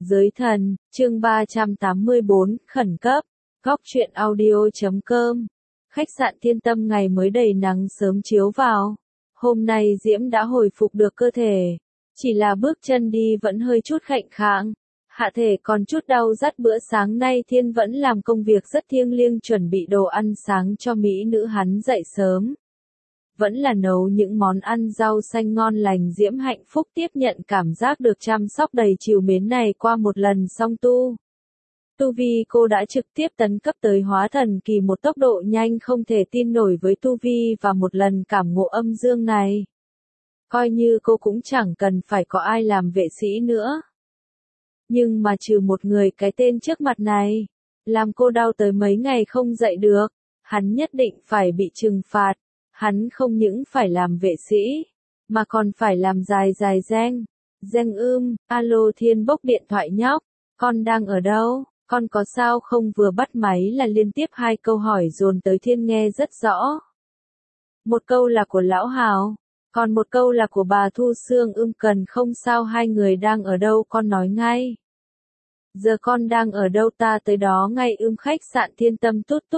Giới thần, chương 384, khẩn cấp, góc truyện audio.com. Khách sạn Thiên Tâm ngày mới đầy nắng sớm chiếu vào. Hôm nay Diễm đã hồi phục được cơ thể. Chỉ là bước chân đi vẫn hơi chút khạnh khạng. Hạ thể còn chút đau rát. Bữa sáng nay Thiên vẫn làm công việc rất thiêng liêng chuẩn bị đồ ăn sáng cho mỹ nữ hắn dậy sớm. Vẫn là nấu những món ăn rau xanh ngon lành. Diễm hạnh phúc tiếp nhận cảm giác được chăm sóc đầy trìu mến này qua một lần song tu. Tu vi cô đã trực tiếp tấn cấp tới hóa thần kỳ một tốc độ nhanh không thể tin nổi với tu vi và một lần cảm ngộ âm dương này. Coi như cô cũng chẳng cần phải có ai làm vệ sĩ nữa. Nhưng mà trừ một người cái tên trước mặt này, làm cô đau tới mấy ngày không dậy được, hắn nhất định phải bị trừng phạt. Hắn không những phải làm vệ sĩ, mà còn phải làm dài reng. Alo Thiên bốc điện thoại nhóc, con đang ở đâu, con có sao không? Vừa bắt máy là liên tiếp hai câu hỏi dồn tới Thiên nghe rất rõ. Một câu là của Lão Hào, còn một câu là của bà Thu Sương. Cần không sao, hai người đang ở đâu con nói ngay. Giờ con đang ở đâu ta tới đó ngay. Khách sạn Thiên Tâm.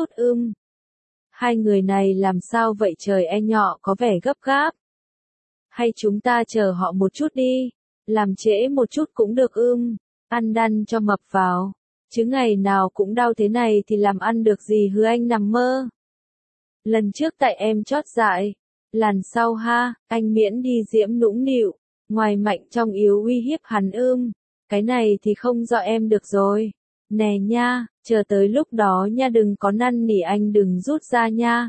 Hai người này làm sao vậy trời? Nhỏ có vẻ gấp gáp. Hay chúng ta chờ họ một chút đi, làm trễ một chút cũng được. Ăn đăn cho mập vào, chứ ngày nào cũng đau thế này thì làm ăn được gì hứ? Anh nằm mơ. Lần trước tại em chót dại, lần sau ha, anh miễn đi. Diễm nũng nịu, ngoài mạnh trong yếu uy hiếp hắn. Cái này thì không do em được rồi. Nè nha, chờ tới lúc đó nha, đừng có năn nỉ anh, đừng rút ra nha.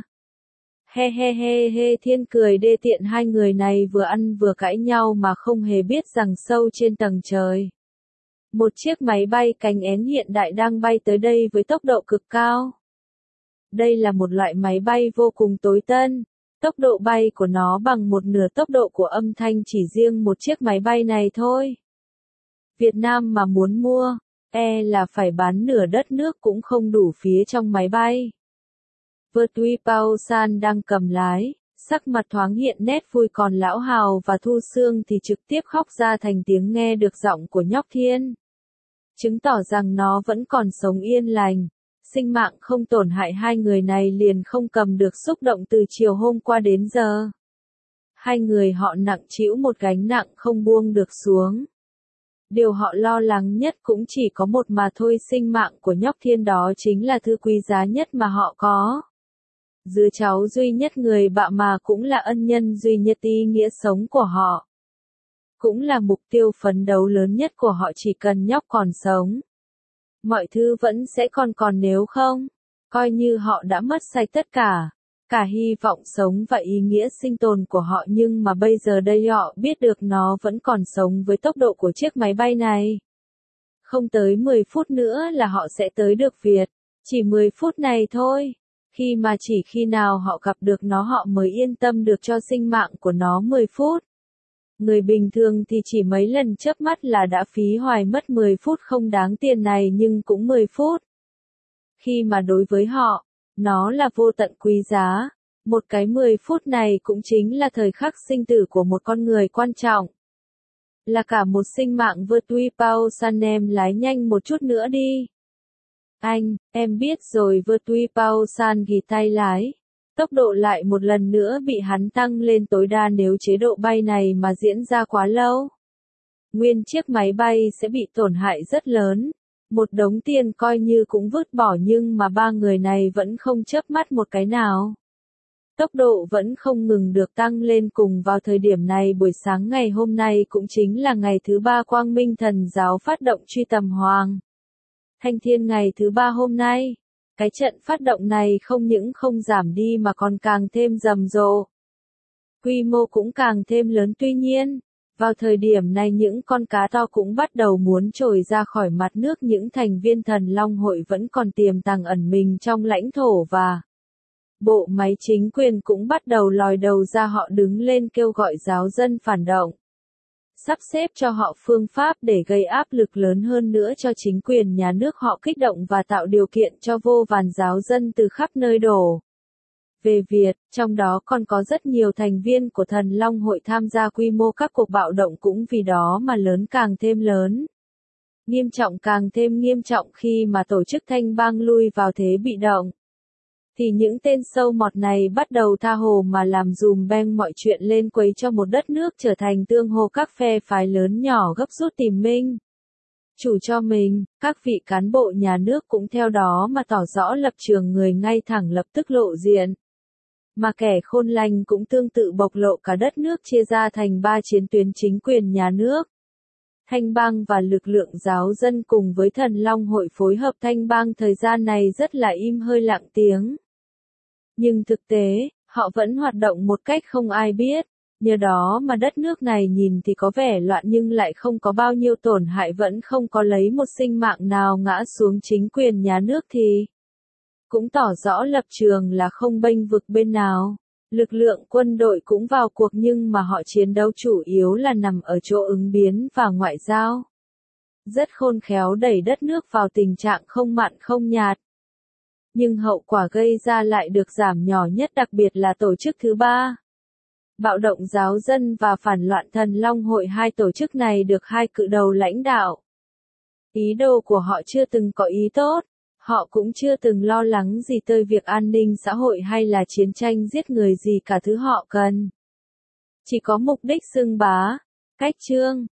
He. Thiên cười đê tiện. Hai người này vừa ăn vừa cãi nhau mà không hề biết rằng sâu trên tầng trời, một chiếc máy bay cánh én hiện đại đang bay tới đây với tốc độ cực cao. Đây là một loại máy bay vô cùng tối tân. Tốc độ bay của nó bằng một nửa tốc độ của âm thanh chỉ riêng một chiếc máy bay này thôi. Việt Nam mà muốn mua, là phải bán nửa đất nước cũng không đủ phía trong máy bay. Vertui Pausan đang cầm lái, sắc mặt thoáng hiện nét vui, còn Lão Hào và Thu Sương thì trực tiếp khóc ra thành tiếng nghe được giọng của nhóc Thiên. Chứng tỏ rằng nó vẫn còn sống yên lành, sinh mạng không tổn hại. Hai người này liền không cầm được xúc động từ chiều hôm qua đến giờ. Hai người họ nặng trĩu một gánh nặng không buông được xuống. Điều họ lo lắng nhất cũng chỉ có một mà thôi, sinh mạng của nhóc Thiên, đó chính là thứ quý giá nhất mà họ có. Đứa cháu duy nhất người bạ mà cũng là ân nhân duy nhất ý nghĩa sống của họ. Cũng là mục tiêu phấn đấu lớn nhất của họ. Chỉ cần nhóc còn sống, mọi thứ vẫn sẽ còn nếu không, coi như họ đã mất sạch tất cả. Cả hy vọng sống và ý nghĩa sinh tồn của họ. Nhưng mà bây giờ đây họ biết được nó vẫn còn sống với tốc độ của chiếc máy bay này. Không tới 10 phút nữa là họ sẽ tới được Việt. Chỉ 10 phút này thôi. Chỉ khi nào họ gặp được nó họ mới yên tâm được cho sinh mạng của nó 10 phút. Người bình thường thì chỉ mấy lần chớp mắt là đã phí hoài mất 10 phút không đáng tiền này, nhưng cũng 10 phút. Đối với họ, nó là vô tận quý giá. Một cái 10 phút này cũng chính là thời khắc sinh tử của một con người quan trọng. Là cả một sinh mạng. Vertui Pausan, em lái nhanh một chút nữa đi. Anh, em biết rồi. Vertui Pausan ghi tay lái. Tốc độ lại một lần nữa bị hắn tăng lên tối đa. Nếu chế độ bay này mà diễn ra quá lâu, nguyên chiếc máy bay sẽ bị tổn hại rất lớn. Một đống tiền coi như cũng vứt bỏ, nhưng mà ba người này vẫn không chớp mắt một cái nào. Tốc độ vẫn không ngừng được tăng lên. Cùng vào thời điểm này buổi sáng ngày hôm nay cũng chính là ngày thứ 3 Quang Minh Thần giáo phát động truy tầm Hoàng Thanh Thiên. Ngày thứ 3 hôm nay, cái trận phát động này không những không giảm đi mà còn càng thêm rầm rộ. Quy mô cũng càng thêm lớn. Tuy nhiên, vào thời điểm này những con cá to cũng bắt đầu muốn trồi ra khỏi mặt nước. Những thành viên Thần Long hội vẫn còn tiềm tàng ẩn mình trong lãnh thổ, và bộ máy chính quyền cũng bắt đầu lòi đầu ra. Họ đứng lên kêu gọi giáo dân phản động, sắp xếp cho họ phương pháp để gây áp lực lớn hơn nữa cho chính quyền nhà nước. Họ kích động và tạo điều kiện cho vô vàn giáo dân từ khắp nơi đổ về Việt, trong đó còn có rất nhiều thành viên của Thần Long hội tham gia. Quy mô các cuộc bạo động cũng vì đó mà lớn càng thêm lớn. Nghiêm trọng càng thêm nghiêm trọng khi mà tổ chức Thanh bang lui vào thế bị động. Thì những tên sâu mọt này bắt đầu tha hồ mà làm dùm beng mọi chuyện lên quấy cho một đất nước trở thành tương hồ các phe phái lớn nhỏ gấp rút tìm minh chủ cho mình, các vị cán bộ nhà nước cũng theo đó mà tỏ rõ lập trường người ngay thẳng lập tức lộ diện. Mà kẻ khôn lành cũng tương tự bộc lộ cả đất nước chia ra thành 3 chiến tuyến chính quyền nhà nước. Thanh bang và lực lượng giáo dân cùng với Thần Long hội phối hợp Thanh bang thời gian này rất là im hơi lặng tiếng. Nhưng thực tế, họ vẫn hoạt động một cách không ai biết. Nhờ đó mà đất nước này nhìn thì có vẻ loạn nhưng lại không có bao nhiêu tổn hại, vẫn không có lấy một sinh mạng nào ngã xuống. Chính quyền nhà nước thì cũng tỏ rõ lập trường là không bênh vực bên nào. Lực lượng quân đội cũng vào cuộc nhưng mà họ chiến đấu chủ yếu là nằm ở chỗ ứng biến và ngoại giao. Rất khôn khéo đẩy đất nước vào tình trạng không mặn không nhạt. Nhưng hậu quả gây ra lại được giảm nhỏ nhất, đặc biệt là tổ chức thứ ba. Bạo động giáo dân và phản loạn Thần Long hội, hai tổ chức này được hai cự đầu lãnh đạo. Ý đồ của họ chưa từng có ý tốt. Họ cũng chưa từng lo lắng gì tới việc an ninh xã hội hay là chiến tranh giết người gì cả, thứ họ cần chỉ có mục đích xưng bá, cách trương,